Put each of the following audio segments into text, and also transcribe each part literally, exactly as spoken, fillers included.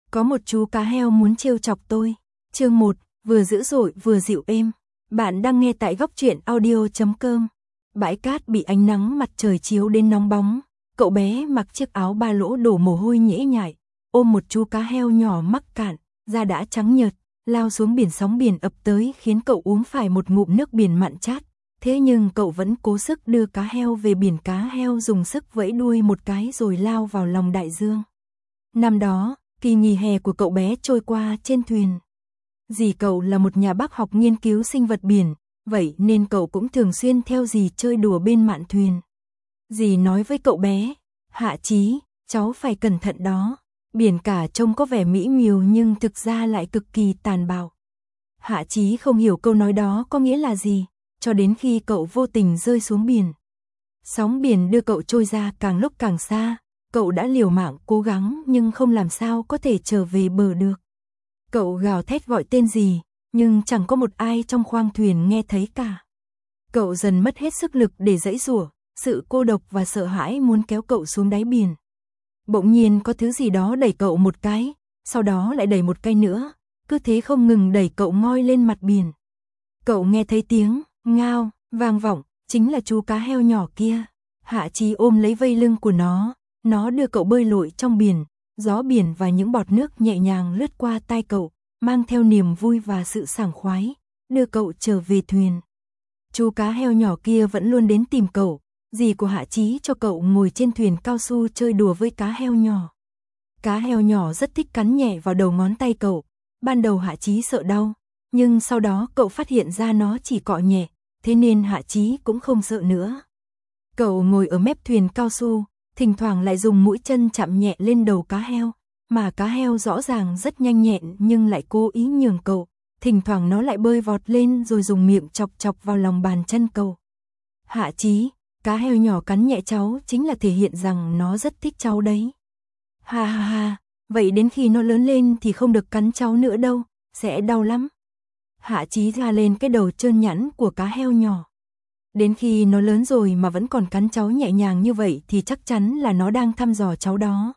Có một chú cá heo muốn trêu chọc tôi. Chương một, vừa dữ dội vừa dịu êm. Bạn đang nghe tại góc truyện audio chấm com. Bãi cát bị ánh nắng mặt trời chiếu đến nóng bóng. Cậu bé mặc chiếc áo ba lỗ đổ mồ hôi nhễ nhại, ôm một chú cá heo nhỏ mắc cạn, da đã trắng nhợt, lao xuống biển. Sóng biển ập tới khiến cậu uống phải một ngụm nước biển mặn chát. Thế nhưng cậu vẫn cố sức đưa cá heo về biển. Cá heo dùng sức vẫy đuôi một cái rồi lao vào lòng đại dương. Năm đó, kỳ nghỉ hè của cậu bé trôi qua trên thuyền. Dì cậu là một nhà bác học nghiên cứu sinh vật biển, vậy nên cậu cũng thường xuyên theo dì chơi đùa bên mạn thuyền. Dì nói với cậu bé, Hạ Chí, cháu phải cẩn thận đó. Biển cả trông có vẻ mỹ miều nhưng thực ra lại cực kỳ tàn bạo. Hạ Chí không hiểu câu nói đó có nghĩa là gì, cho đến khi cậu vô tình rơi xuống biển. Sóng biển đưa cậu trôi ra càng lúc càng xa, cậu đã liều mạng cố gắng nhưng không làm sao có thể trở về bờ được. Cậu gào thét gọi tên dì, nhưng chẳng có một ai trong khoang thuyền nghe thấy cả. Cậu dần mất hết sức lực để giãy giụa, sự cô độc và sợ hãi muốn kéo cậu xuống đáy biển. Bỗng nhiên có thứ gì đó đẩy cậu một cái, sau đó lại đẩy một cái nữa, cứ thế không ngừng đẩy cậu ngoi lên mặt biển. Cậu nghe thấy tiếng ngao vang vọng, chính là chú cá heo nhỏ kia. Hạ Chí ôm lấy vây lưng của nó, nó đưa cậu bơi lội trong biển, gió biển và những bọt nước nhẹ nhàng lướt qua tai cậu, mang theo niềm vui và sự sảng khoái, đưa cậu trở về thuyền. Chú cá heo nhỏ kia vẫn luôn đến tìm cậu, dì của Hạ Chí cho cậu ngồi trên thuyền cao su chơi đùa với cá heo nhỏ. Cá heo nhỏ rất thích cắn nhẹ vào đầu ngón tay cậu, ban đầu Hạ Chí sợ đau, nhưng sau đó cậu phát hiện ra nó chỉ cọ nhẹ, thế nên Hạ Chí cũng không sợ nữa. Cậu ngồi ở mép thuyền cao su, thỉnh thoảng lại dùng mũi chân chạm nhẹ lên đầu cá heo, mà cá heo rõ ràng rất nhanh nhẹn nhưng lại cố ý nhường cậu, thỉnh thoảng nó lại bơi vọt lên rồi dùng miệng chọc chọc vào lòng bàn chân cậu. Hạ Chí, cá heo nhỏ cắn nhẹ cháu chính là thể hiện rằng nó rất thích cháu đấy. Ha ha ha, vậy đến khi nó lớn lên thì không được cắn cháu nữa đâu, sẽ đau lắm. Hạ Chí ra lên cái đầu trơn nhẵn của cá heo nhỏ. Đến khi nó lớn rồi mà vẫn còn cắn cháu nhẹ nhàng như vậy thì chắc chắn là nó đang thăm dò cháu đó.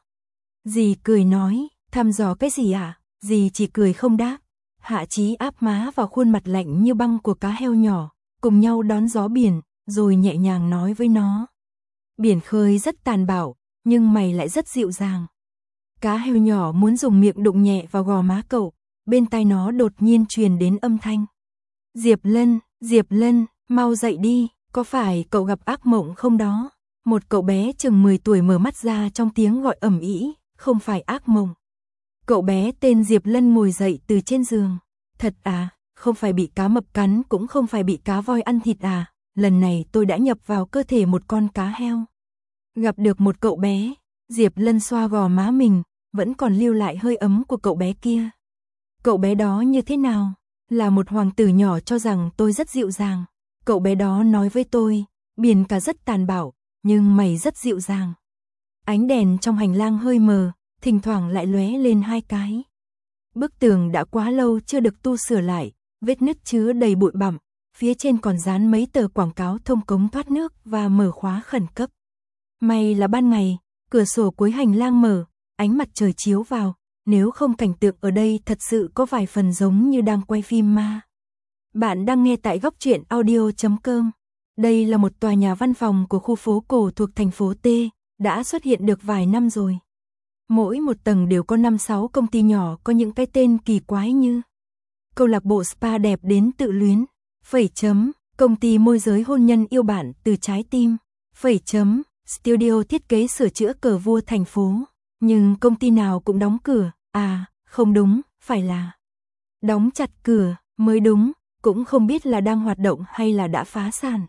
Dì cười nói, thăm dò cái gì à? Dì chỉ cười không đáp. Hạ Chí áp má vào khuôn mặt lạnh như băng của cá heo nhỏ, cùng nhau đón gió biển, rồi nhẹ nhàng nói với nó. Biển khơi rất tàn bạo, nhưng mày lại rất dịu dàng. Cá heo nhỏ muốn dùng miệng đụng nhẹ vào gò má cậu, bên tai nó đột nhiên truyền đến âm thanh. Diệp Lân, Diệp Lân, mau dậy đi, có phải cậu gặp ác mộng không đó? Một cậu bé chừng mười tuổi mở mắt ra trong tiếng gọi ầm ĩ, không phải ác mộng. Cậu bé tên Diệp Lân ngồi dậy từ trên giường. Thật à, không phải bị cá mập cắn cũng không phải bị cá voi ăn thịt à, lần này tôi đã nhập vào cơ thể một con cá heo. Gặp được một cậu bé, Diệp Lân xoa gò má mình, vẫn còn lưu lại hơi ấm của cậu bé kia. Cậu bé đó như thế nào? Là một hoàng tử nhỏ cho rằng tôi rất dịu dàng. Cậu bé đó nói với tôi, biển cả rất tàn bạo, nhưng mày rất dịu dàng. Ánh đèn trong hành lang hơi mờ, thỉnh thoảng lại lóe lên hai cái. Bức tường đã quá lâu chưa được tu sửa lại, vết nứt chứa đầy bụi bặm, phía trên còn dán mấy tờ quảng cáo thông cống thoát nước và mở khóa khẩn cấp. May là ban ngày, cửa sổ cuối hành lang mở, ánh mặt trời chiếu vào, nếu không cảnh tượng ở đây thật sự có vài phần giống như đang quay phim ma. Bạn đang nghe tại góc truyện audio chấm com. Đây là một tòa nhà văn phòng của khu phố cổ thuộc thành phố T, đã xuất hiện được vài năm rồi. Mỗi một tầng đều có năm sáu công ty nhỏ có những cái tên kỳ quái như câu lạc bộ spa đẹp đến tự luyến, phẩy chấm, công ty môi giới hôn nhân yêu bạn từ trái tim, phẩy chấm, studio thiết kế sửa chữa cờ vua thành phố. Nhưng công ty nào cũng đóng cửa, à, không đúng, phải là đóng chặt cửa, mới đúng, cũng không biết là đang hoạt động hay là đã phá sản.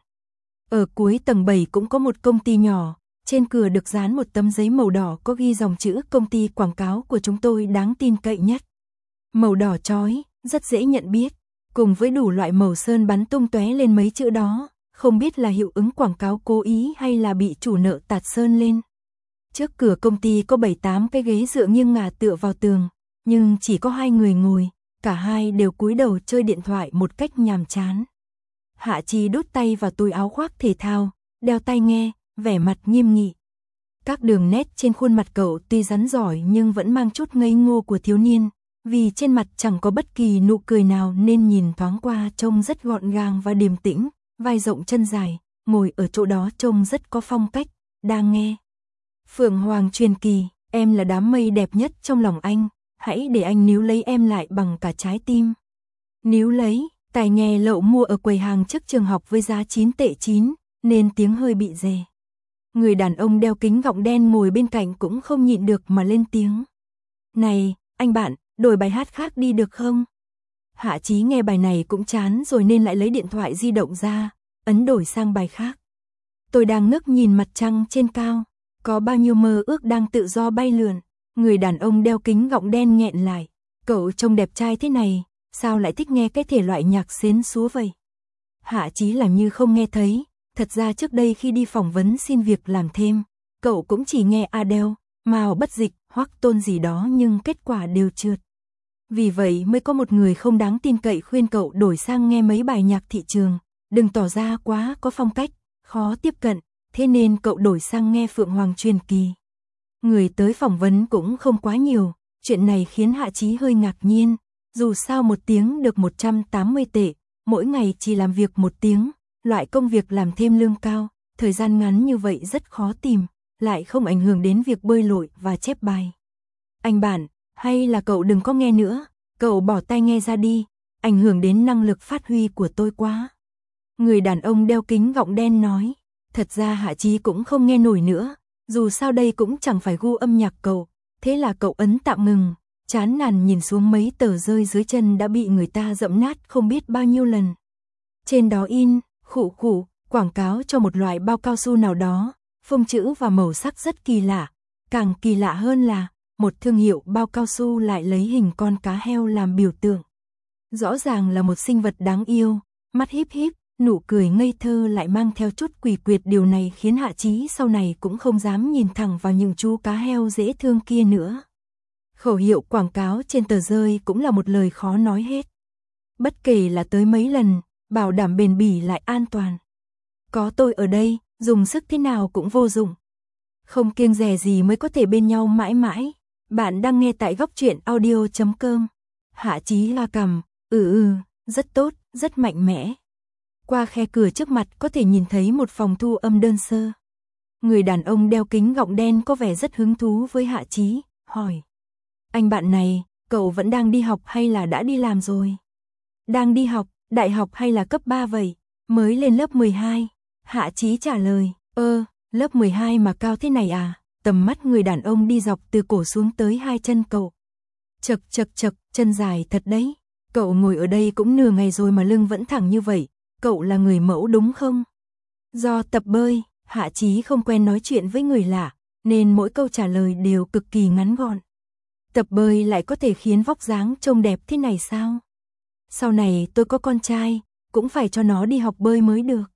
Ở cuối tầng bảy cũng có một công ty nhỏ, trên cửa được dán một tấm giấy màu đỏ có ghi dòng chữ công ty quảng cáo của chúng tôi đáng tin cậy nhất. Màu đỏ chói, rất dễ nhận biết, cùng với đủ loại màu sơn bắn tung tóe lên mấy chữ đó, không biết là hiệu ứng quảng cáo cố ý hay là bị chủ nợ tạt sơn lên. Trước cửa công ty có bảy tám cái ghế dựa nghiêng ngả tựa vào tường, nhưng chỉ có hai người ngồi, cả hai đều cúi đầu chơi điện thoại một cách nhàm chán. Hạ Chí đút tay vào túi áo khoác thể thao, đeo tai nghe, vẻ mặt nghiêm nghị. Các đường nét trên khuôn mặt cậu tuy rắn giỏi nhưng vẫn mang chút ngây ngô của thiếu niên, vì trên mặt chẳng có bất kỳ nụ cười nào nên nhìn thoáng qua trông rất gọn gàng và điềm tĩnh, vai rộng chân dài, ngồi ở chỗ đó trông rất có phong cách, đang nghe. Phượng Hoàng truyền kỳ, em là đám mây đẹp nhất trong lòng anh, hãy để anh níu lấy em lại bằng cả trái tim. Níu lấy, tai nghe lậu mua ở quầy hàng trước trường học với giá chín tệ chín, nên tiếng hơi bị rè. Người đàn ông đeo kính gọng đen ngồi bên cạnh cũng không nhịn được mà lên tiếng. Này, anh bạn, đổi bài hát khác đi được không? Hạ Chí nghe bài này cũng chán rồi nên lại lấy điện thoại di động ra, ấn đổi sang bài khác. Tôi đang ngước nhìn mặt trăng trên cao, có bao nhiêu mơ ước đang tự do bay lượn. Người đàn ông đeo kính gọng đen nghẹn lại. Cậu trông đẹp trai thế này, sao lại thích nghe cái thể loại nhạc xến xúa vậy? Hạ Chí làm như không nghe thấy. Thật ra trước đây khi đi phỏng vấn xin việc làm thêm, cậu cũng chỉ nghe Adele, Mao Bất Dịch, Hoắc Tôn gì đó nhưng kết quả đều trượt. Vì vậy mới có một người không đáng tin cậy khuyên cậu đổi sang nghe mấy bài nhạc thị trường, đừng tỏ ra quá có phong cách, khó tiếp cận, thế nên cậu đổi sang nghe Phượng Hoàng truyền kỳ. Người tới phỏng vấn cũng không quá nhiều, chuyện này khiến Hạ Chí hơi ngạc nhiên, dù sao một tiếng được một trăm tám mươi tệ, mỗi ngày chỉ làm việc một tiếng. Loại công việc làm thêm lương cao, thời gian ngắn như vậy rất khó tìm, lại không ảnh hưởng đến việc bơi lội và chép bài. Anh bạn, hay là cậu đừng có nghe nữa, cậu bỏ tai nghe ra đi, ảnh hưởng đến năng lực phát huy của tôi quá. Người đàn ông đeo kính gọng đen nói, thật ra Hạ Chí cũng không nghe nổi nữa, dù sao đây cũng chẳng phải gu âm nhạc cậu, thế là cậu ấn tạm ngừng, chán nản nhìn xuống mấy tờ rơi dưới chân đã bị người ta dẫm nát không biết bao nhiêu lần. Trên đó in, khụ khụ, quảng cáo cho một loại bao cao su nào đó, phông chữ và màu sắc rất kỳ lạ. Càng kỳ lạ hơn là, một thương hiệu bao cao su lại lấy hình con cá heo làm biểu tượng. Rõ ràng là một sinh vật đáng yêu, mắt híp híp, nụ cười ngây thơ lại mang theo chút quỷ quyệt, điều này khiến Hạ Chí sau này cũng không dám nhìn thẳng vào những chú cá heo dễ thương kia nữa. Khẩu hiệu quảng cáo trên tờ rơi cũng là một lời khó nói hết. Bất kể là tới mấy lần, bảo đảm bền bỉ lại an toàn. Có tôi ở đây, dùng sức thế nào cũng vô dụng. Không kiêng dè gì mới có thể bên nhau mãi mãi. Bạn đang nghe tại góc truyện audio chấm com. Hạ Chí la cằm, ừ ừ, rất tốt, rất mạnh mẽ. Qua khe cửa trước mặt có thể nhìn thấy một phòng thu âm đơn sơ. Người đàn ông đeo kính gọng đen có vẻ rất hứng thú với Hạ Chí, hỏi. Anh bạn này, cậu vẫn đang đi học hay là đã đi làm rồi? Đang đi học. Đại học hay là cấp ba vậy? Mới lên lớp mười hai. Hạ Chí trả lời, ơ, lớp mười hai mà cao thế này à? Tầm mắt người đàn ông đi dọc từ cổ xuống tới hai chân cậu. Chật chật chật, chân dài thật đấy. Cậu ngồi ở đây cũng nửa ngày rồi mà lưng vẫn thẳng như vậy. Cậu là người mẫu đúng không? Do tập bơi, Hạ Chí không quen nói chuyện với người lạ, nên mỗi câu trả lời đều cực kỳ ngắn gọn. Tập bơi lại có thể khiến vóc dáng trông đẹp thế này sao? Sau này tôi có con trai, cũng phải cho nó đi học bơi mới được.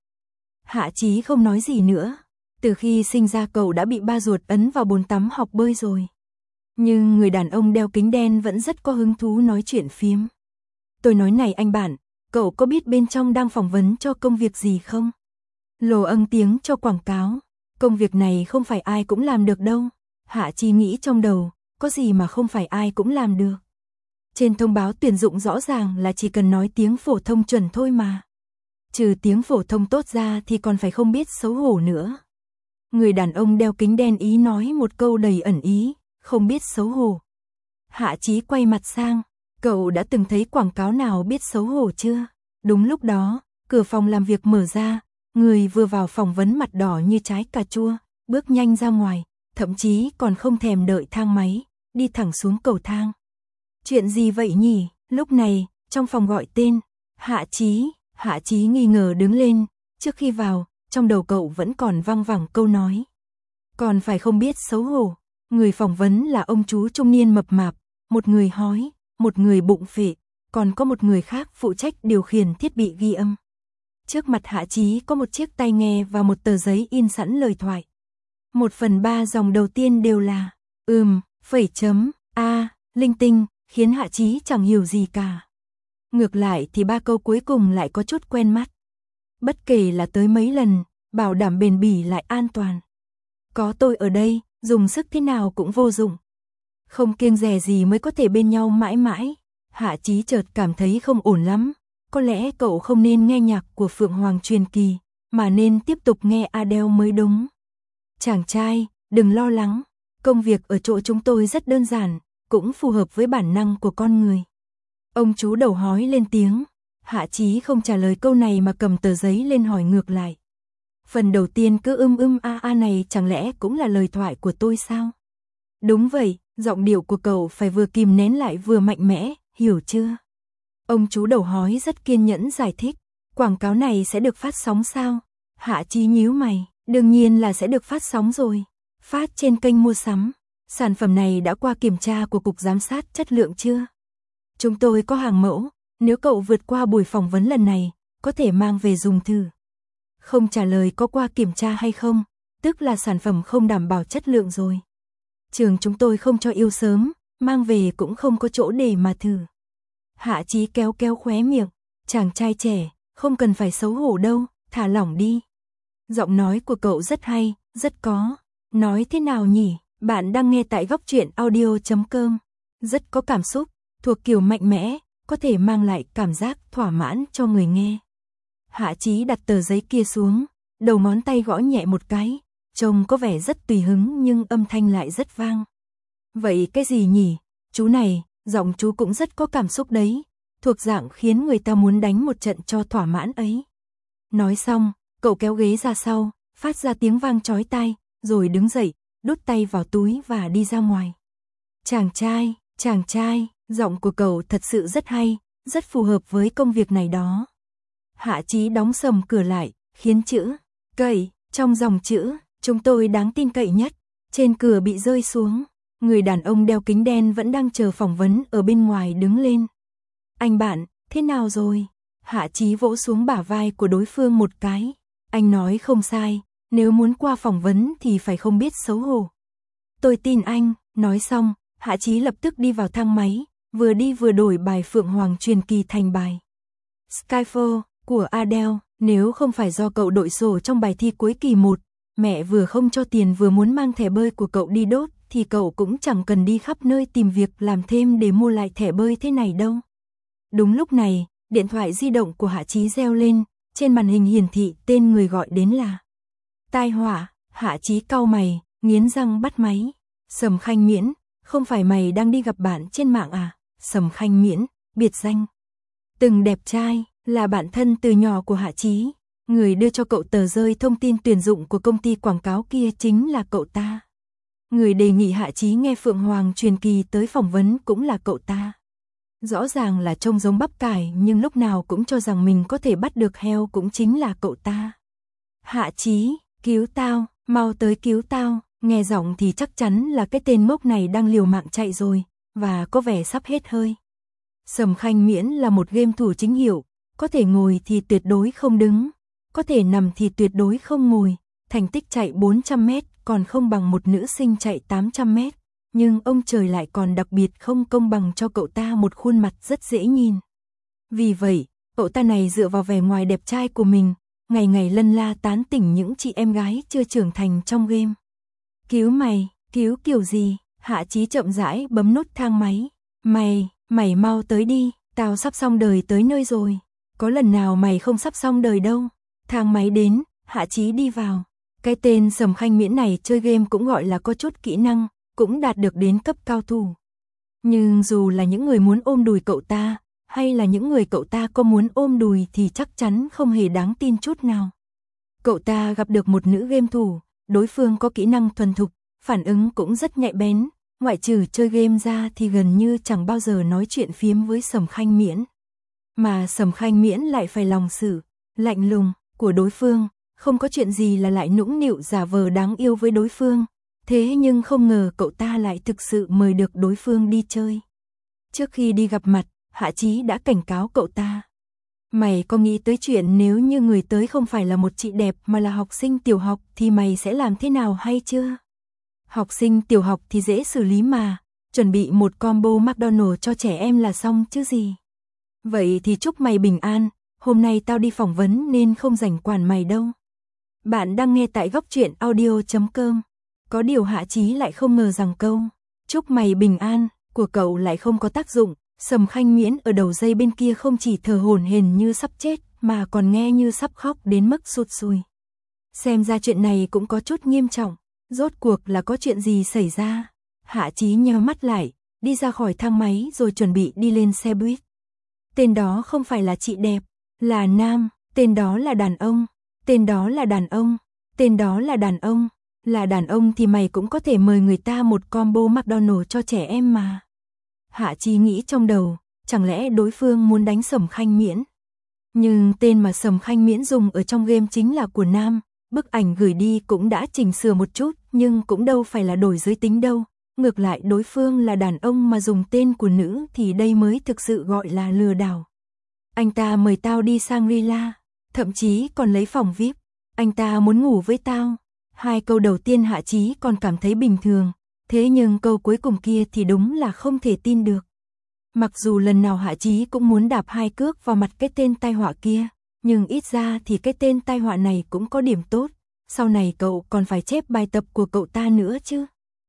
Hạ Chí không nói gì nữa. Từ khi sinh ra cậu đã bị ba ruột ấn vào bồn tắm học bơi rồi. Nhưng người đàn ông đeo kính đen vẫn rất có hứng thú nói chuyện phiếm. Tôi nói này anh bạn, cậu có biết bên trong đang phỏng vấn cho công việc gì không? Lồ âng tiếng cho quảng cáo. Công việc này không phải ai cũng làm được đâu. Hạ Chí nghĩ trong đầu, có gì mà không phải ai cũng làm được. Trên thông báo tuyển dụng rõ ràng là chỉ cần nói tiếng phổ thông chuẩn thôi mà. Trừ tiếng phổ thông tốt ra thì còn phải không biết xấu hổ nữa. Người đàn ông đeo kính đen ý nói một câu đầy ẩn ý, không biết xấu hổ. Hạ Chí quay mặt sang, cậu đã từng thấy quảng cáo nào biết xấu hổ chưa? Đúng lúc đó, cửa phòng làm việc mở ra, người vừa vào phỏng vấn mặt đỏ như trái cà chua, bước nhanh ra ngoài, thậm chí còn không thèm đợi thang máy, đi thẳng xuống cầu thang. Chuyện gì vậy nhỉ? Lúc này, trong phòng gọi tên, Hạ Chí, Hạ Chí nghi ngờ đứng lên, trước khi vào, trong đầu cậu vẫn còn văng vẳng câu nói. Còn phải không biết xấu hổ, người phỏng vấn là ông chú trung niên mập mạp, một người hói, một người bụng phệ, còn có một người khác phụ trách điều khiển thiết bị ghi âm. Trước mặt Hạ Chí có một chiếc tai nghe và một tờ giấy in sẵn lời thoại. Một phần ba dòng đầu tiên đều là, ừm, phẩy chấm, a, linh tinh, khiến Hạ Chí chẳng hiểu gì cả. Ngược lại thì ba câu cuối cùng lại có chút quen mắt. Bất kể là tới mấy lần, bảo đảm bền bỉ lại an toàn. Có tôi ở đây, dùng sức thế nào cũng vô dụng. Không kiêng dè gì mới có thể bên nhau mãi mãi. Hạ Chí chợt cảm thấy không ổn lắm. Có lẽ cậu không nên nghe nhạc của Phượng Hoàng truyền kỳ, mà nên tiếp tục nghe Adele mới đúng. Chàng trai, đừng lo lắng. Công việc ở chỗ chúng tôi rất đơn giản, cũng phù hợp với bản năng của con người. Ông chú đầu hói lên tiếng. Hạ Chí không trả lời câu này mà cầm tờ giấy lên hỏi ngược lại. Phần đầu tiên cứ ưm ưm a a này chẳng lẽ cũng là lời thoại của tôi sao? Đúng vậy, giọng điệu của cậu phải vừa kìm nén lại vừa mạnh mẽ, hiểu chưa? Ông chú đầu hói rất kiên nhẫn giải thích. Quảng cáo này sẽ được phát sóng sao? Hạ Chí nhíu mày, đương nhiên là sẽ được phát sóng rồi. Phát trên kênh mua sắm. Sản phẩm này đã qua kiểm tra của Cục Giám sát Chất lượng chưa? Chúng tôi có hàng mẫu, nếu cậu vượt qua buổi phỏng vấn lần này, có thể mang về dùng thử. Không trả lời có qua kiểm tra hay không, tức là sản phẩm không đảm bảo chất lượng rồi. Trường chúng tôi không cho yêu sớm, mang về cũng không có chỗ để mà thử. Hạ Chí kéo kéo khóe miệng, chàng trai trẻ, không cần phải xấu hổ đâu, thả lỏng đi. Giọng nói của cậu rất hay, rất có. Nói thế nào nhỉ? Bạn đang nghe tại góc truyện audio chấm com. Rất có cảm xúc, thuộc kiểu mạnh mẽ, có thể mang lại cảm giác thỏa mãn cho người nghe. Hạ Chí đặt tờ giấy kia xuống, đầu ngón tay gõ nhẹ một cái, trông có vẻ rất tùy hứng nhưng âm thanh lại rất vang. Vậy cái gì nhỉ? Chú này, giọng chú cũng rất có cảm xúc đấy, thuộc dạng khiến người ta muốn đánh một trận cho thỏa mãn ấy. Nói xong, cậu kéo ghế ra sau, phát ra tiếng vang chói tai, rồi đứng dậy, đút tay vào túi và đi ra ngoài. Chàng trai, chàng trai, giọng của cậu thật sự rất hay, rất phù hợp với công việc này đó. Hạ Chí đóng sầm cửa lại, khiến chữ cậy trong dòng chữ chúng tôi đáng tin cậy nhất trên cửa bị rơi xuống. Người đàn ông đeo kính đen vẫn đang chờ phỏng vấn ở bên ngoài đứng lên. Anh bạn, thế nào rồi? Hạ Chí vỗ xuống bả vai của đối phương một cái. Anh nói không sai, nếu muốn qua phỏng vấn thì phải không biết xấu hổ. Tôi tin anh, nói xong, Hạ Chí lập tức đi vào thang máy, vừa đi vừa đổi bài Phượng Hoàng truyền kỳ thành bài Skyfall của Adele. Nếu không phải do cậu đội sổ trong bài thi cuối kỳ một, mẹ vừa không cho tiền vừa muốn mang thẻ bơi của cậu đi đốt, thì cậu cũng chẳng cần đi khắp nơi tìm việc làm thêm để mua lại thẻ bơi thế này đâu. Đúng lúc này, điện thoại di động của Hạ Chí reo lên, trên màn hình hiển thị tên người gọi đến là Tai Họa. Hạ Chí cau mày, nghiến răng bắt máy. Sầm Khanh Miễn, không phải mày đang đi gặp bạn trên mạng à? Sầm Khanh Miễn, biệt danh Từng đẹp trai, là bạn thân từ nhỏ của Hạ Chí. Người đưa cho cậu tờ rơi thông tin tuyển dụng của công ty quảng cáo kia chính là cậu ta. Người đề nghị Hạ Chí nghe Phượng Hoàng truyền kỳ tới phỏng vấn cũng là cậu ta. Rõ ràng là trông giống bắp cải nhưng lúc nào cũng cho rằng mình có thể bắt được heo cũng chính là cậu ta. Hạ Chí, cứu tao, mau tới cứu tao. Nghe giọng thì chắc chắn là cái tên ngốc này đang liều mạng chạy rồi, và có vẻ sắp hết hơi. Sầm Khanh Miễn là một game thủ chính hiệu, có thể ngồi thì tuyệt đối không đứng, có thể nằm thì tuyệt đối không ngồi. Thành tích chạy bốn trăm mét còn không bằng một nữ sinh chạy tám trăm mét, nhưng ông trời lại còn đặc biệt không công bằng cho cậu ta một khuôn mặt rất dễ nhìn. Vì vậy, cậu ta này dựa vào vẻ ngoài đẹp trai của mình, ngày ngày lân la tán tỉnh những chị em gái chưa trưởng thành trong game. Cứu mày, cứu kiểu gì? Hạ Chí chậm rãi bấm nút thang máy. Mày, mày mau tới đi, tao sắp xong đời tới nơi rồi. Có lần nào mày không sắp xong đời đâu. Thang máy đến, Hạ Chí đi vào. Cái tên Sầm Khanh Miễn này chơi game cũng gọi là có chút kỹ năng, cũng đạt được đến cấp cao thủ. Nhưng dù là những người muốn ôm đùi cậu ta, hay là những người cậu ta có muốn ôm đùi thì chắc chắn không hề đáng tin chút nào. Cậu ta gặp được một nữ game thủ, đối phương có kỹ năng thuần thục, phản ứng cũng rất nhạy bén, ngoại trừ chơi game ra thì gần như chẳng bao giờ nói chuyện phiếm với Sầm Khanh Miễn. Mà Sầm Khanh Miễn lại phải lòng xử, lạnh lùng của đối phương, không có chuyện gì là lại nũng nịu giả vờ đáng yêu với đối phương. Thế nhưng không ngờ cậu ta lại thực sự mời được đối phương đi chơi. Trước khi đi gặp mặt, Hạ Chí đã cảnh cáo cậu ta. Mày có nghĩ tới chuyện nếu như người tới không phải là một chị đẹp mà là học sinh tiểu học thì mày sẽ làm thế nào hay chưa? Học sinh tiểu học thì dễ xử lý mà, chuẩn bị một combo McDonald's cho trẻ em là xong chứ gì. Vậy thì chúc mày bình an, hôm nay tao đi phỏng vấn nên không rảnh quản mày đâu. Bạn đang nghe tại góc truyện audio chấm com. Có điều Hạ Chí lại không ngờ rằng câu chúc mày bình an của cậu lại không có tác dụng. Sầm Khanh Miễn ở đầu dây bên kia không chỉ thở hổn hển như sắp chết mà còn nghe như sắp khóc đến mức sụt sùi. Xem ra chuyện này cũng có chút nghiêm trọng, rốt cuộc là có chuyện gì xảy ra. Hạ Chí nheo mắt lại, đi ra khỏi thang máy rồi chuẩn bị đi lên xe buýt. Tên đó không phải là chị đẹp, là nam, tên đó là đàn ông, tên đó là đàn ông, tên đó là đàn ông, là đàn ông thì mày cũng có thể mời người ta một combo McDonald's cho trẻ em mà. Hạ Chí nghĩ trong đầu, chẳng lẽ đối phương muốn đánh Sầm Khanh Miễn? Nhưng tên mà Sầm Khanh Miễn dùng ở trong game chính là của nam, bức ảnh gửi đi cũng đã chỉnh sửa một chút, nhưng cũng đâu phải là đổi giới tính đâu. Ngược lại đối phương là đàn ông mà dùng tên của nữ thì đây mới thực sự gọi là lừa đảo. Anh ta mời tao đi Shangri-La, thậm chí còn lấy phòng vi ai pi, anh ta muốn ngủ với tao. Hai câu đầu tiên Hạ Chí còn cảm thấy bình thường, thế nhưng câu cuối cùng kia thì đúng là không thể tin được. Mặc dù lần nào Hạ Chí cũng muốn đạp hai cước vào mặt cái tên tai họa kia, nhưng ít ra thì cái tên tai họa này cũng có điểm tốt, sau này cậu còn phải chép bài tập của cậu ta nữa chứ.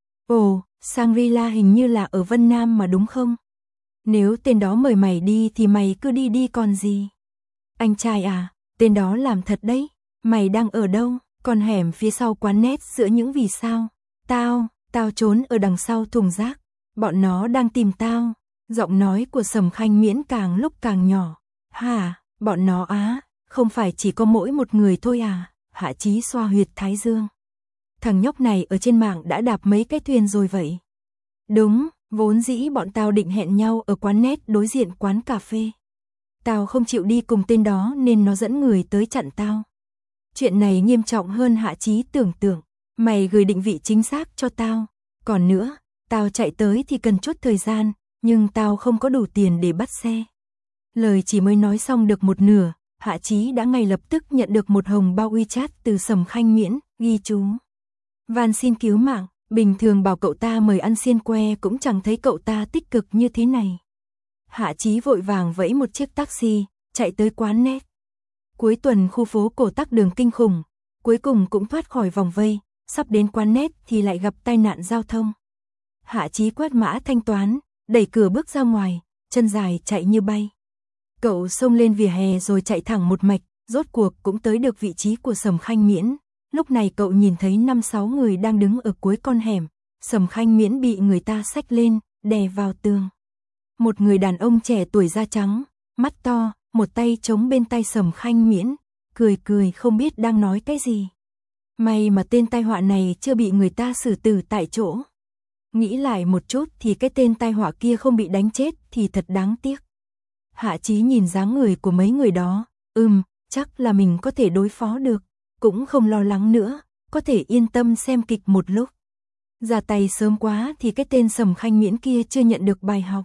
Ồ, Shangri-La hình như là ở Vân Nam mà đúng không? Nếu tên đó mời mày đi thì mày cứ đi đi còn gì. Anh trai à, tên đó làm thật đấy, mày đang ở đâu? Con hẻm phía sau quán net giữa những vì sao. Tao, tao trốn ở đằng sau thùng rác, bọn nó đang tìm tao. Giọng nói của Sầm Khanh Miễn càng lúc càng nhỏ. Hả, bọn nó á, không phải chỉ có mỗi một người thôi à? Hạ Chí xoa huyệt thái dương. Thằng nhóc này ở trên mạng đã đạp mấy cái thuyền rồi vậy. Đúng, vốn dĩ bọn tao định hẹn nhau ở quán net đối diện quán cà phê. Tao không chịu đi cùng tên đó nên nó dẫn người tới chặn tao. Chuyện này nghiêm trọng hơn Hạ Chí tưởng tượng. Mày gửi định vị chính xác cho tao. Còn nữa, tao chạy tới thì cần chút thời gian, nhưng tao không có đủ tiền để bắt xe. Lời chỉ mới nói xong được một nửa, Hạ Chí đã ngay lập tức nhận được một hồng bao WeChat từ Sầm Khanh Miễn, ghi chú. Van xin cứu mạng, bình thường bảo cậu ta mời ăn xiên que cũng chẳng thấy cậu ta tích cực như thế này. Hạ Chí vội vàng vẫy một chiếc taxi, chạy tới quán net. Cuối tuần khu phố cổ tắc đường kinh khủng, cuối cùng cũng thoát khỏi vòng vây, sắp đến quán net thì lại gặp tai nạn giao thông. Hạ Chí quét mã thanh toán, đẩy cửa bước ra ngoài, chân dài chạy như bay. Cậu xông lên vỉa hè rồi chạy thẳng một mạch, rốt cuộc cũng tới được vị trí của Sầm Khanh Miễn. Lúc này cậu nhìn thấy năm sáu người đang đứng ở cuối con hẻm, Sầm Khanh Miễn bị người ta xách lên, đè vào tường. Một người đàn ông trẻ tuổi da trắng, mắt to, một tay chống bên tay Sầm Khanh Miễn, cười cười không biết đang nói cái gì. May mà tên tai họa này chưa bị người ta xử tử tại chỗ. Nghĩ lại một chút thì cái tên tai họa kia không bị đánh chết thì thật đáng tiếc. Hạ Chí nhìn dáng người của mấy người đó, ừm, chắc là mình có thể đối phó được, cũng không lo lắng nữa, có thể yên tâm xem kịch một lúc. Ra tay sớm quá thì cái tên Sầm Khanh Miễn kia chưa nhận được bài học.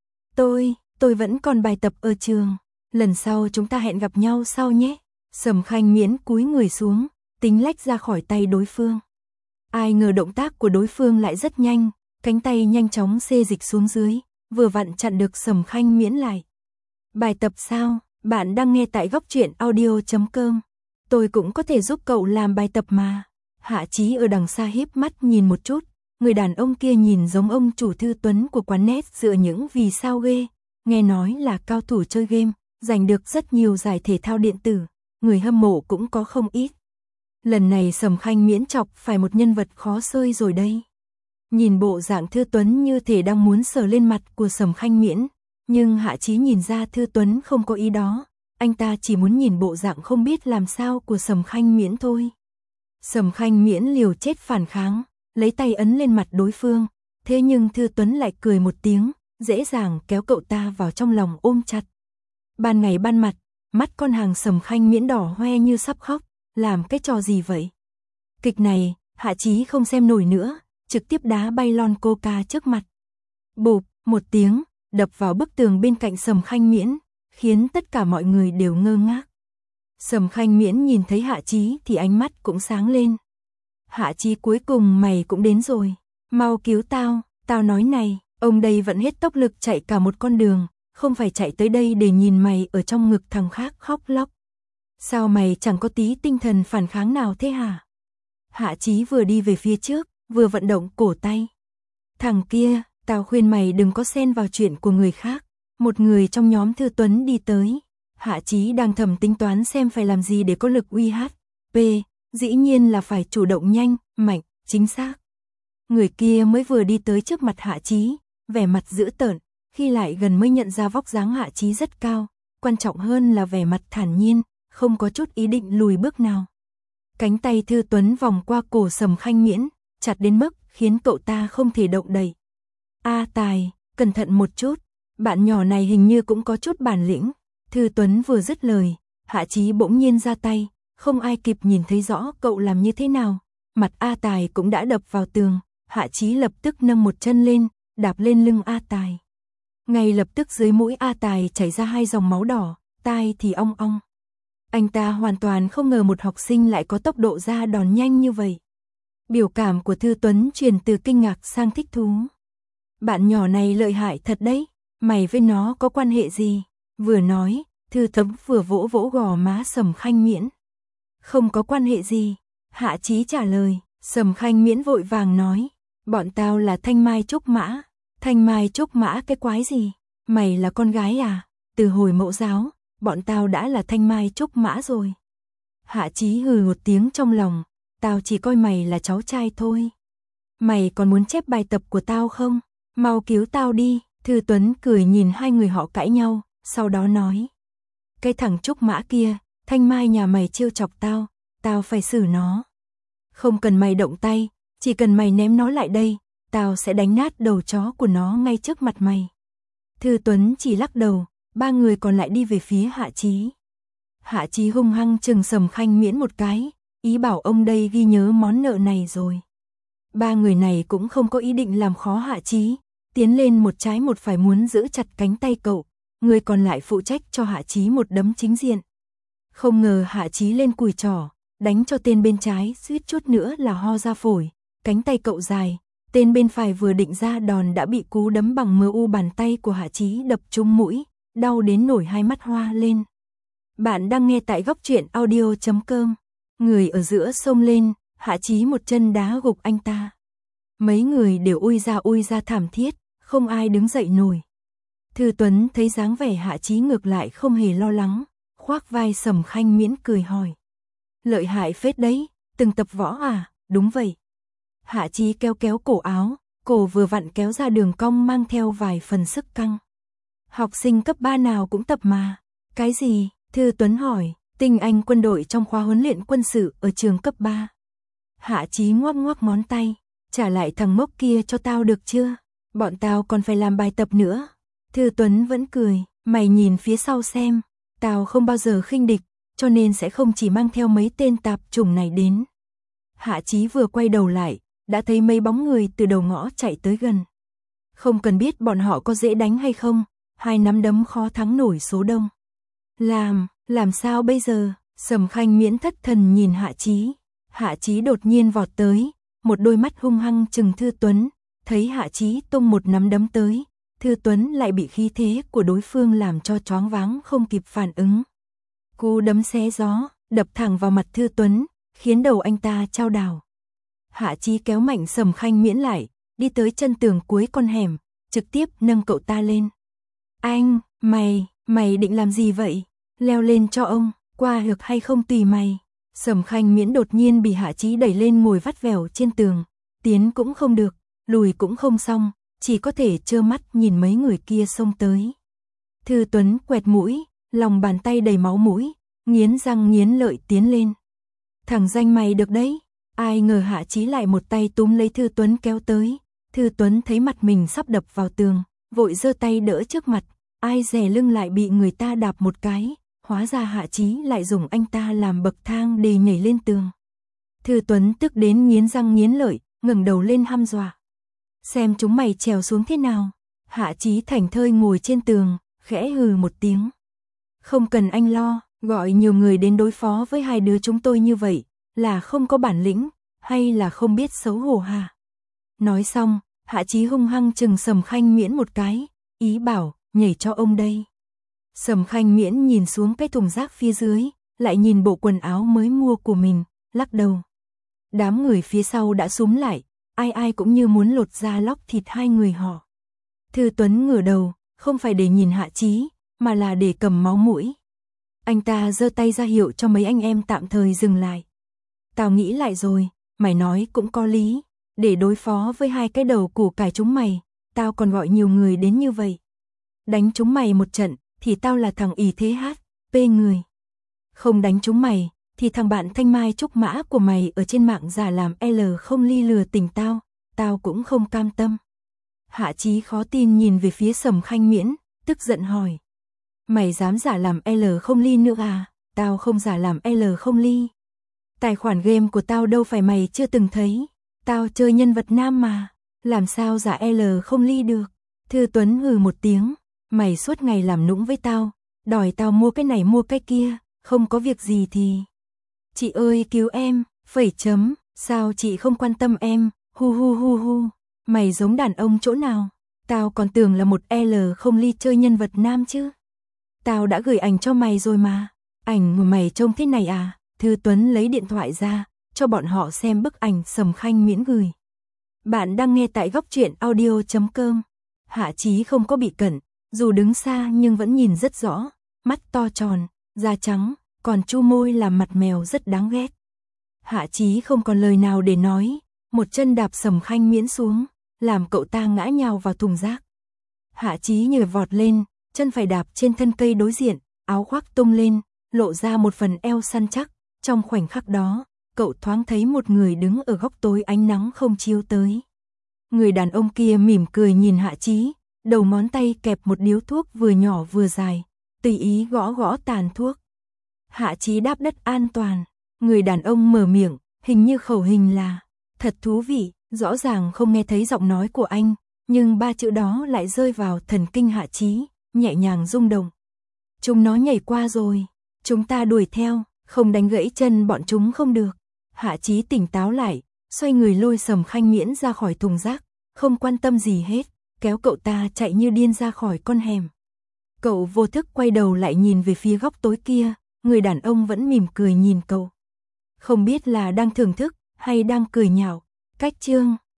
Tôi, tôi vẫn còn bài tập ở trường, lần sau chúng ta hẹn gặp nhau sau nhé. Sầm Khanh Miễn cúi người xuống, tính lách ra khỏi tay đối phương. Ai ngờ động tác của đối phương lại rất nhanh, cánh tay nhanh chóng xê dịch xuống dưới, vừa vặn chặn được Sầm Khanh Miễn lại. Bài tập sao? Bạn đang nghe tại góc truyện audio chấm com. Tôi cũng có thể giúp cậu làm bài tập mà. Hạ Chí ở đằng xa híp mắt nhìn một chút, người đàn ông kia nhìn giống ông chủ Thư Tuấn của quán net dựa những vì sao ghê. Nghe nói là cao thủ chơi game, giành được rất nhiều giải thể thao điện tử, người hâm mộ cũng có không ít. Lần này Sầm Khanh Miễn chọc phải một nhân vật khó xơi rồi đây. Nhìn bộ dạng Thư Tuấn như thể đang muốn sờ lên mặt của Sầm Khanh Miễn, nhưng Hạ Chí nhìn ra Thư Tuấn không có ý đó, anh ta chỉ muốn nhìn bộ dạng không biết làm sao của Sầm Khanh Miễn thôi. Sầm Khanh Miễn liều chết phản kháng, lấy tay ấn lên mặt đối phương, thế nhưng Thư Tuấn lại cười một tiếng, dễ dàng kéo cậu ta vào trong lòng ôm chặt. Ban ngày ban mặt, mắt con hàng Sầm Khanh Miễn đỏ hoe như sắp khóc, làm cái trò gì vậy? Kịch này, Hạ Chí không xem nổi nữa, trực tiếp đá bay lon coca trước mặt. Bụp, một tiếng, đập vào bức tường bên cạnh Sầm Khanh Miễn, khiến tất cả mọi người đều ngơ ngác. Sầm Khanh Miễn nhìn thấy Hạ Chí thì ánh mắt cũng sáng lên. Hạ Chí, cuối cùng mày cũng đến rồi, mau cứu tao, tao nói này, ông đây vẫn hết tốc lực chạy cả một con đường, không phải chạy tới đây để nhìn mày ở trong ngực thằng khác khóc lóc. Sao mày chẳng có tí tinh thần phản kháng nào thế hả? Hạ Chí vừa đi về phía trước, vừa vận động cổ tay. Thằng kia, tao khuyên mày đừng có xen vào chuyện của người khác. Một người trong nhóm Thư Tuấn đi tới. Hạ Chí đang thầm tính toán xem phải làm gì để có lực uy hát pê, dĩ nhiên là phải chủ động nhanh, mạnh, chính xác. Người kia mới vừa đi tới trước mặt Hạ Chí, vẻ mặt dữ tợn, khi lại gần mới nhận ra vóc dáng Hạ Chí rất cao, quan trọng hơn là vẻ mặt thản nhiên, không có chút ý định lùi bước nào. Cánh tay Thư Tuấn vòng qua cổ Sầm Khanh Miễn, chặt đến mức khiến cậu ta không thể động đậy. A Tài, cẩn thận một chút, bạn nhỏ này hình như cũng có chút bản lĩnh. Thư Tuấn vừa dứt lời, Hạ Chí bỗng nhiên ra tay, không ai kịp nhìn thấy rõ cậu làm như thế nào. Mặt A Tài cũng đã đập vào tường, Hạ Chí lập tức nâng một chân lên, đạp lên lưng A Tài. Ngay lập tức dưới mũi A Tài chảy ra hai dòng máu đỏ, tai thì ong ong. Anh ta hoàn toàn không ngờ một học sinh lại có tốc độ ra đòn nhanh như vậy. Biểu cảm của Thư Tuấn chuyển từ kinh ngạc sang thích thú. Bạn nhỏ này lợi hại thật đấy, mày với nó có quan hệ gì? Vừa nói, Thư Tuấn vừa vỗ vỗ gò má Sầm Khanh Miễn. Không có quan hệ gì, Hạ Chí trả lời. Sầm Khanh Miễn vội vàng nói, bọn tao là Thanh Mai Trúc Mã. Thanh Mai Trúc Mã cái quái gì? Mày là con gái à? Từ hồi mẫu giáo, bọn tao đã là Thanh Mai Trúc Mã rồi. Hạ Chí hừ một tiếng trong lòng, tao chỉ coi mày là cháu trai thôi. Mày còn muốn chép bài tập của tao không? Mau cứu tao đi. Thư Tuấn cười nhìn hai người họ cãi nhau, sau đó nói. Cái thằng Trúc Mã kia, Thanh Mai nhà mày trêu chọc tao, tao phải xử nó. Không cần mày động tay, chỉ cần mày ném nó lại đây, tao sẽ đánh nát đầu chó của nó ngay trước mặt mày. Thư Tuấn chỉ lắc đầu, ba người còn lại đi về phía Hạ Chí. Hạ Chí hung hăng chừng Sầm Khanh Miễn một cái, ý bảo ông đây ghi nhớ món nợ này rồi. Ba người này cũng không có ý định làm khó Hạ Chí, tiến lên một trái một phải muốn giữ chặt cánh tay cậu, người còn lại phụ trách cho Hạ Chí một đấm chính diện. Không ngờ Hạ Chí lên cùi trỏ, đánh cho tên bên trái suýt chút nữa là ho ra phổi, cánh tay cậu dài, tên bên phải vừa định ra đòn đã bị cú đấm bằng mờ u bàn tay của Hạ Chí đập trúng mũi, đau đến nổi hai mắt hoa lên. Bạn đang nghe tại góc truyện audio chấm com. Người ở giữa xông lên, Hạ Chí một chân đá gục anh ta. Mấy người đều ui ra ui ra thảm thiết, không ai đứng dậy nổi. Thư Tuấn thấy dáng vẻ Hạ Chí ngược lại không hề lo lắng, khoác vai Sầm Khanh Miễn cười hỏi. Lợi hại phết đấy, từng tập võ à? Đúng vậy. Hạ Chí kéo kéo cổ áo, cổ vừa vặn kéo ra đường cong mang theo vài phần sức căng. Học sinh cấp ba nào cũng tập mà. Cái gì? Thư Tuấn hỏi. Tinh anh quân đội trong khóa huấn luyện quân sự ở trường cấp ba. Hạ Chí ngoắc ngoắc ngón tay. Trả lại thằng mốc kia cho tao được chưa? Bọn tao còn phải làm bài tập nữa. Thư Tuấn vẫn cười. Mày nhìn phía sau xem. Tao không bao giờ khinh địch, cho nên sẽ không chỉ mang theo mấy tên tạp chủng này đến. Hạ Chí vừa quay đầu lại, đã thấy mấy bóng người từ đầu ngõ chạy tới gần. Không cần biết bọn họ có dễ đánh hay không, hai nắm đấm khó thắng nổi số đông. Làm, làm sao bây giờ? Sầm Khanh Miễn thất thần nhìn Hạ Chí. Hạ Chí đột nhiên vọt tới, một đôi mắt hung hăng trừng Thư Tuấn, thấy Hạ Chí tung một nắm đấm tới, Thư Tuấn lại bị khí thế của đối phương làm cho choáng váng không kịp phản ứng. Cú đấm xé gió, đập thẳng vào mặt Thư Tuấn, khiến đầu anh ta chao đảo. Hạ Chí kéo mạnh Sầm Khanh Miễn lại, đi tới chân tường cuối con hẻm, trực tiếp nâng cậu ta lên. Anh, mày, mày định làm gì vậy? Leo lên cho ông, qua được hay không tùy mày. Sầm Khanh Miễn đột nhiên bị Hạ Chí đẩy lên ngồi vắt vẻo trên tường, tiến cũng không được, lùi cũng không xong, chỉ có thể trơ mắt nhìn mấy người kia xông tới. Thư Tuấn quẹt mũi, lòng bàn tay đầy máu mũi, nghiến răng nghiến lợi tiến lên. Thằng danh mày được đấy. Ai ngờ Hạ Chí lại một tay túm lấy Thư Tuấn kéo tới. Thư Tuấn thấy mặt mình sắp đập vào tường, vội giơ tay đỡ trước mặt, ai dè lưng lại bị người ta đạp một cái, hóa ra Hạ Chí lại dùng anh ta làm bậc thang để nhảy lên tường. Thư Tuấn tức đến nghiến răng nghiến lợi, ngẩng đầu lên hăm dọa. Xem chúng mày trèo xuống thế nào. Hạ Chí thảnh thơi ngồi trên tường, khẽ hừ một tiếng. Không cần anh lo, gọi nhiều người đến đối phó với hai đứa chúng tôi như vậy, là không có bản lĩnh, hay là không biết xấu hổ hả? Nói xong, Hạ Chí hung hăng chừng Sầm Khanh Miễn một cái, ý bảo, nhảy cho ông đây. Sầm Khanh Miễn nhìn xuống cái thùng rác phía dưới, lại nhìn bộ quần áo mới mua của mình, lắc đầu. Đám người phía sau đã xúm lại, ai ai cũng như muốn lột da lóc thịt hai người họ. Thư Tuấn ngửa đầu, không phải để nhìn Hạ Chí, mà là để cầm máu mũi. Anh ta giơ tay ra hiệu cho mấy anh em tạm thời dừng lại. Tao nghĩ lại rồi, mày nói cũng có lý, để đối phó với hai cái đầu củ cải chúng mày, tao còn gọi nhiều người đến như vậy. Đánh chúng mày một trận, thì tao là thằng ỷ thế hát, pê người. Không đánh chúng mày, thì thằng bạn Thanh Mai Trúc Mã của mày ở trên mạng giả làm L không ly lừa tình tao, tao cũng không cam tâm. Hạ Chí khó tin nhìn về phía Sầm Khanh Miễn, tức giận hỏi. Mày dám giả làm L không ly nữa à? Tao không giả làm L không ly. Tài khoản game của tao đâu phải mày chưa từng thấy. Tao chơi nhân vật nam mà, làm sao giả L không ly được. Thư Tuấn hừ một tiếng, mày suốt ngày làm nũng với tao, đòi tao mua cái này mua cái kia, không có việc gì thì... Chị ơi cứu em, phẩy chấm, sao chị không quan tâm em, hu hu hu hu, mày giống đàn ông chỗ nào, tao còn tưởng là một L không ly chơi nhân vật nam chứ. Tao đã gửi ảnh cho mày rồi mà, ảnh của mày trông thế này à? Thư Tuấn lấy điện thoại ra, cho bọn họ xem bức ảnh Sầm Khanh Miễn gửi. Bạn đang nghe tại góc truyện audio chấm com. Hạ Chí không có bị cận, dù đứng xa nhưng vẫn nhìn rất rõ, mắt to tròn, da trắng, còn chu môi làm mặt mèo rất đáng ghét. Hạ Chí không còn lời nào để nói, một chân đạp Sầm Khanh Miễn xuống, làm cậu ta ngã nhào vào thùng rác. Hạ Chí nhảy vọt lên, chân phải đạp trên thân cây đối diện, áo khoác tung lên, lộ ra một phần eo săn chắc. Trong khoảnh khắc đó, cậu thoáng thấy một người đứng ở góc tối ánh nắng không chiếu tới. Người đàn ông kia mỉm cười nhìn Hạ Chí, đầu ngón tay kẹp một điếu thuốc vừa nhỏ vừa dài, tùy ý gõ gõ tàn thuốc. Hạ Chí đáp đất an toàn, người đàn ông mở miệng, hình như khẩu hình là, thật thú vị, rõ ràng không nghe thấy giọng nói của anh, nhưng ba chữ đó lại rơi vào thần kinh Hạ Chí, nhẹ nhàng rung động. Chúng nó nhảy qua rồi, chúng ta đuổi theo, không đánh gãy chân bọn chúng không được. Hạ Chí tỉnh táo lại, xoay người lôi Sầm Khanh Miễn ra khỏi thùng rác, không quan tâm gì hết, kéo cậu ta chạy như điên ra khỏi con hẻm. Cậu vô thức quay đầu lại nhìn về phía góc tối kia, người đàn ông vẫn mỉm cười nhìn cậu. Không biết là đang thưởng thức hay đang cười nhạo. Cách chương